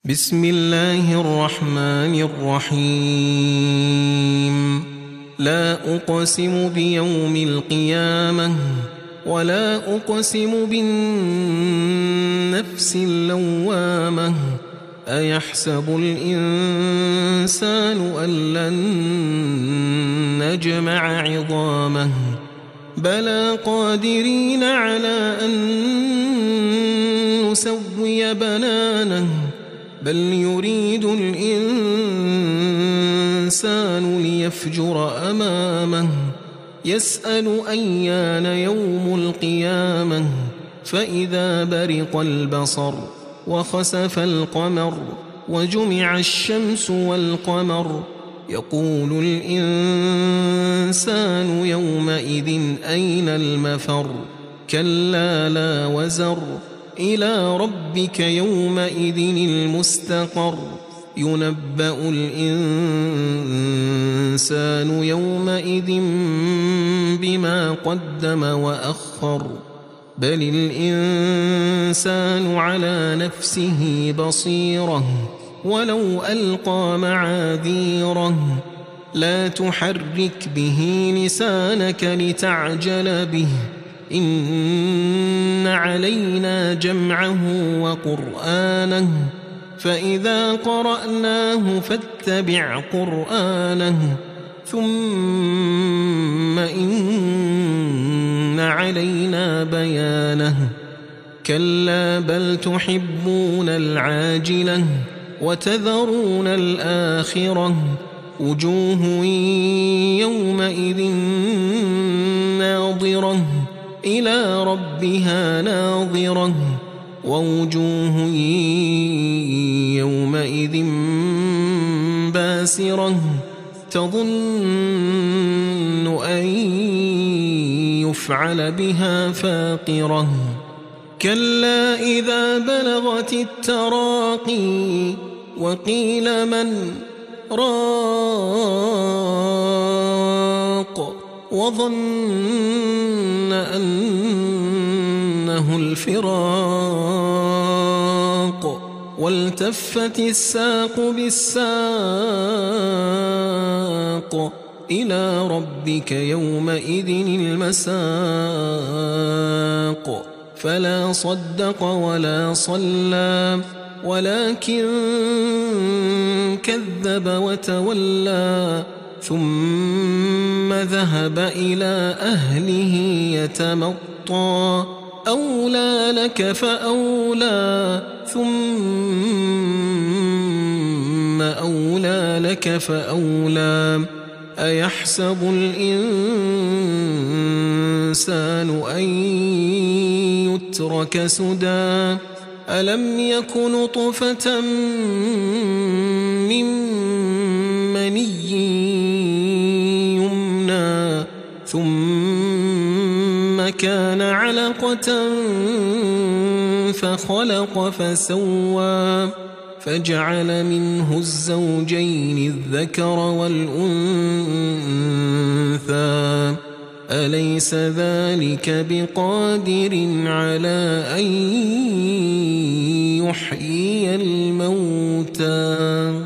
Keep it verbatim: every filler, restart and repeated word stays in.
بسم الله الرحمن الرحيم. لا أقسم بيوم القيامة ولا أقسم بالنفس اللوامة أيحسب الإنسان أن لن نجمع عظامه بلى قادرين على أن نسوي بنانه بل يريد الإنسان ليفجر أمامه يسأل أيان يوم القيامة فإذا برق البصر وخسف القمر وجمع الشمس والقمر يقول الإنسان يومئذ أين المفر كلا لا وزر إلى ربك يومئذ المستقر ينبأ الإنسان يومئذ بما قدم وأخر بل الإنسان على نفسه بصيرة ولو ألقى معاذيره لا تحرك به لسانك لتعجل به إن علينا جمعه وقرآنه فإذا قرأناه فاتبع قرآنه ثم إن علينا بيانه كلا بل تحبون العاجلة وتذرون الآخرة وجوه يومئذ ناظرة إلى ربها ناظرة ووجوه يومئذ باسرة تظن أن يفعل بها فاقرة كلا إذا بلغت التراقي وقيل من راق وظن أنه الفراق والتفت الساق بالساق إلى ربك يومئذ المساق فلا صدق ولا صلى ولكن كذب وتولى ثم ذهب إلى أهله يتمطى أولى لك فأولى ثم أولى لك فأولى أيحسب الإنسان أن يترك سدى ألم يك نطفة من مني يمنى ثم كان علقة فخلق فسوى فجعل منه الزوجين الذكر والأنثى أليس ذلك بقادر على أن يحيي الموتى